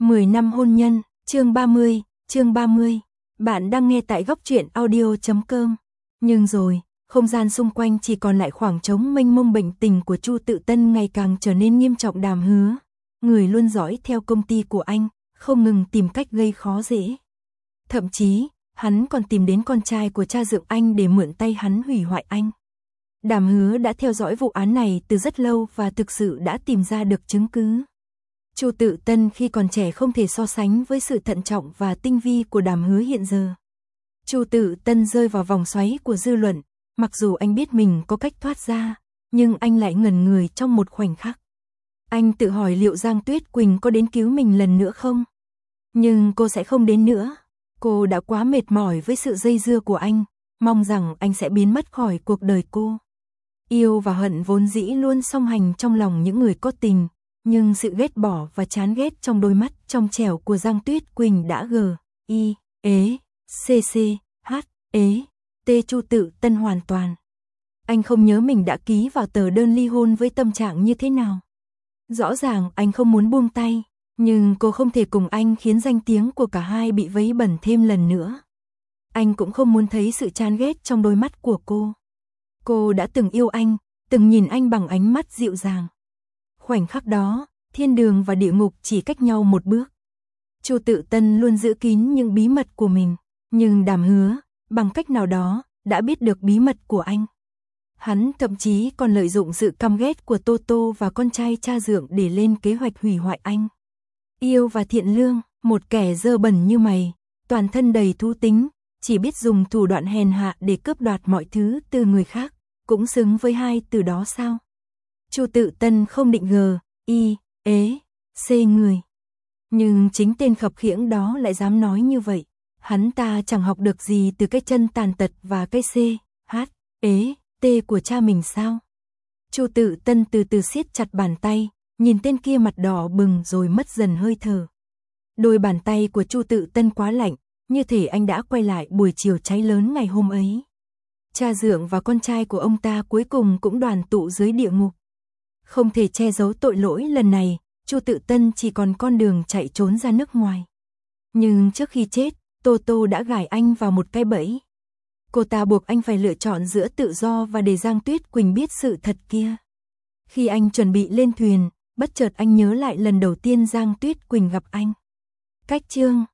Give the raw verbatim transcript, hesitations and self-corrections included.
mười năm hôn nhân, chương ba mươi, chương ba mươi. Bạn đang nghe tại góc truyện audio chấm com. Nhưng rồi, không gian xung quanh chỉ còn lại khoảng trống mênh mông. Bệnh tình của Chu Tự Tân ngày càng trở nên nghiêm trọng. Đàm Hứa, người luôn dõi theo công ty của anh, không ngừng tìm cách gây khó dễ. Thậm chí, hắn còn tìm đến con trai của cha dượng anh để mượn tay hắn hủy hoại anh. Đàm Hứa đã theo dõi vụ án này từ rất lâu và thực sự đã tìm ra được chứng cứ. Chu Tự Tân khi còn trẻ không thể so sánh với sự thận trọng và tinh vi của Đàm Hứa hiện giờ. Chu Tự Tân rơi vào vòng xoáy của dư luận, mặc dù anh biết mình có cách thoát ra, nhưng anh lại ngẩn người trong một khoảnh khắc. Anh tự hỏi liệu Giang Tuyết Quỳnh có đến cứu mình lần nữa không? Nhưng cô sẽ không đến nữa. Cô đã quá mệt mỏi với sự dây dưa của anh, mong rằng anh sẽ biến mất khỏi cuộc đời cô. Yêu và hận vốn dĩ luôn song hành trong lòng những người có tình, nhưng sự ghét bỏ và chán ghét trong đôi mắt trong trẻo của Giang Tuyết Quỳnh đã gờ, y, ế, cc, h, ế, t Chu Tự Tân hoàn toàn. Anh không nhớ mình đã ký vào tờ đơn ly hôn với tâm trạng như thế nào. Rõ ràng anh không muốn buông tay, nhưng cô không thể cùng anh khiến danh tiếng của cả hai bị vấy bẩn thêm lần nữa. Anh cũng không muốn thấy sự chán ghét trong đôi mắt của cô. Cô đã từng yêu anh, từng nhìn anh bằng ánh mắt dịu dàng. Khoảnh khắc đó, thiên đường và địa ngục chỉ cách nhau một bước. Chu Tự Tân luôn giữ kín những bí mật của mình, nhưng Đàm Hứa, bằng cách nào đó, đã biết được bí mật của anh. Hắn thậm chí còn lợi dụng sự căm ghét của Tô Tô và con trai cha dượng để lên kế hoạch hủy hoại anh. Yêu và thiện lương, một kẻ dơ bẩn như mày, toàn thân đầy thú tính, chỉ biết dùng thủ đoạn hèn hạ để cướp đoạt mọi thứ từ người khác, cũng xứng với hai từ đó sao? Chu Tự Tân không định gờ, y, ế, c người. Nhưng chính tên khập khiễng đó lại dám nói như vậy. Hắn ta chẳng học được gì từ cái chân tàn tật và cái c, h, ế, t của cha mình sao? Chu Tự Tân từ từ siết chặt bàn tay, nhìn tên kia mặt đỏ bừng rồi mất dần hơi thở. Đôi bàn tay của Chu Tự Tân quá lạnh, như thể anh đã quay lại buổi chiều cháy lớn ngày hôm ấy. Cha dượng và con trai của ông ta cuối cùng cũng đoàn tụ dưới địa ngục. Không thể che giấu tội lỗi lần này, Chu Tự Tân chỉ còn con đường chạy trốn ra nước ngoài. Nhưng trước khi chết, Tô Tô đã gài anh vào một cái bẫy. Cô ta buộc anh phải lựa chọn giữa tự do và để Giang Tuyết Quỳnh biết sự thật kia. Khi anh chuẩn bị lên thuyền, bất chợt anh nhớ lại lần đầu tiên Giang Tuyết Quỳnh gặp anh. Cách chương